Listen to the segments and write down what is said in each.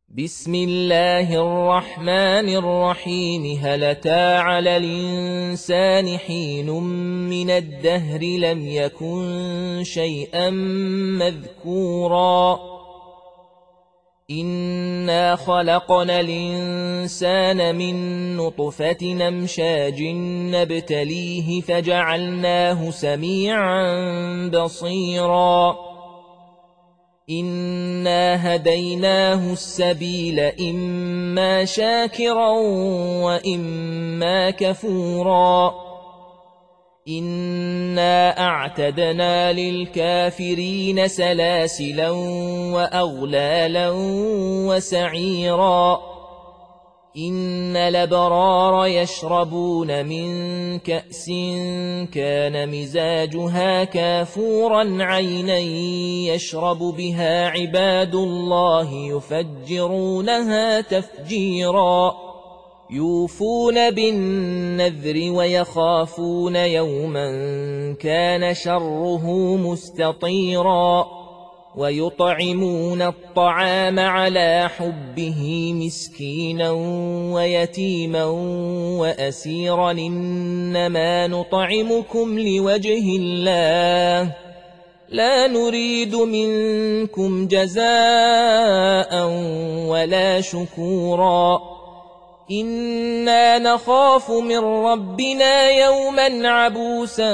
بسم الله الرحمن الرحيم. هل أتى على الإنسان حين من الدهر لم يكن شيئا مذكورا إنا خلقنا الإنسان من نطفة أمشاج نبتليه فجعلناه سميعا بصيرا إنا هديناه السبيل إما شاكرا وإما كفورا إنا أعتدنا للكافرين سلاسلا وأغلالا وسعيرا إن الأبرار يشربون من كأس كان مزاجها كافورا عينا يشرب بها عباد الله يفجرونها تفجيرا يوفون بالنذر ويخافون يوما كان شره مستطيرا ويطعمون الطعام على حبه مسكينا ويتيما وأسيرا إنما نطعمكم لوجه الله لا نريد منكم جزاء ولا شكورا إنا نخاف من ربنا يوما عبوسا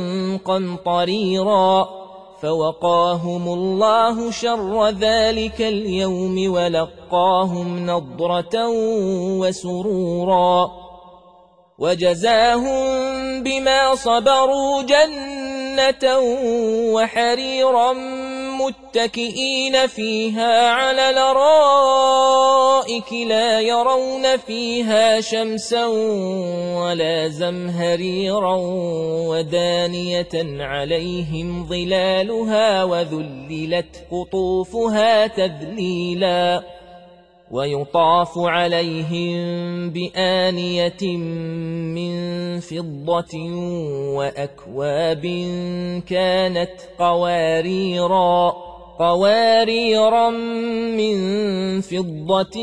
قمطريرا فوقاهم الله شر ذلك اليوم ولقاهم نضرة وسرورا وجزاهم بما صبروا جنة وحريرا متكئين فيها على الأرائك لا يرون فيها شمسا ولا زمهريرا ودانية عليهم ظلالها وذللت قطوفها تذليلا ويطاف عليهم بآنية من فضة وأكواب كانت قواريرا من فضة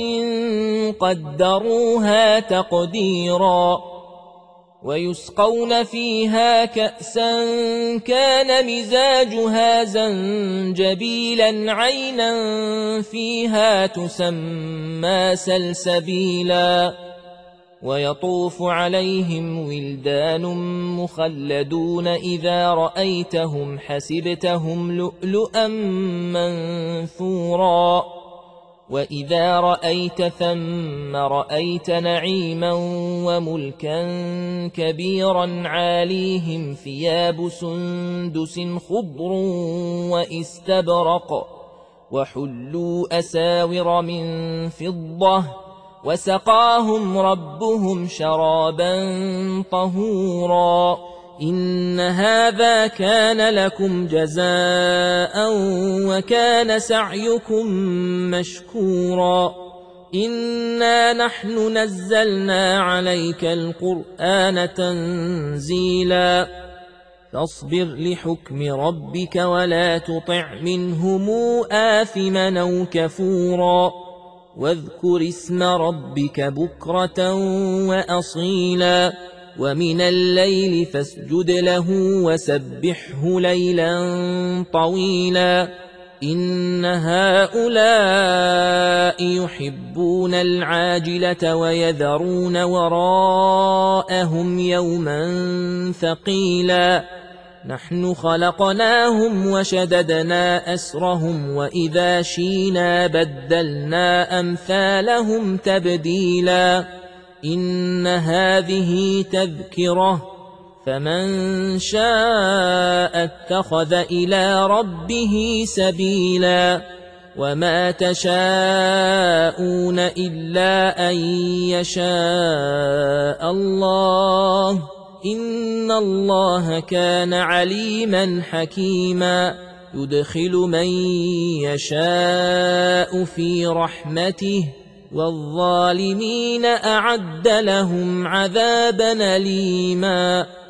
قدروها تقديرا ويسقون فيها كأسا كان مزاجها زنجبيلا عينا فيها تسمى سلسبيلا ويطوف عليهم ولدان مخلدون إذا رأيتهم حسبتهم لؤلؤا منثورا وإذا رأيت ثم رأيت نعيما وملكا كبيرا عاليهم ثياب سندس خضر وإستبرق وحلوا أساور من فضة وسقاهم ربهم شرابا طهورا إن هذا كان لكم جزاء وكان سعيكم مشكورا إنا نحن نزلنا عليك القرآن تنزيلا فاصبر لحكم ربك ولا تطع منهم آثما أو كفورا واذكر اسم ربك بكرة وأصيلا ومن الليل فاسجد له وسبحه ليلا طويلا إن هؤلاء يحبون العاجلة ويذرون وراءهم يوما ثقيلا نحن خلقناهم وشددنا أسرهم وإذا شينا بدلنا أمثالهم تبديلا إن هذه تذكرة فمن شاء اتخذ إلى ربه سبيلا وما تشاءون إلا أن يشاء الله إن الله كان عليما حكيما يدخل من يشاء في رحمته والظالمين أعد لهم عذابا أليما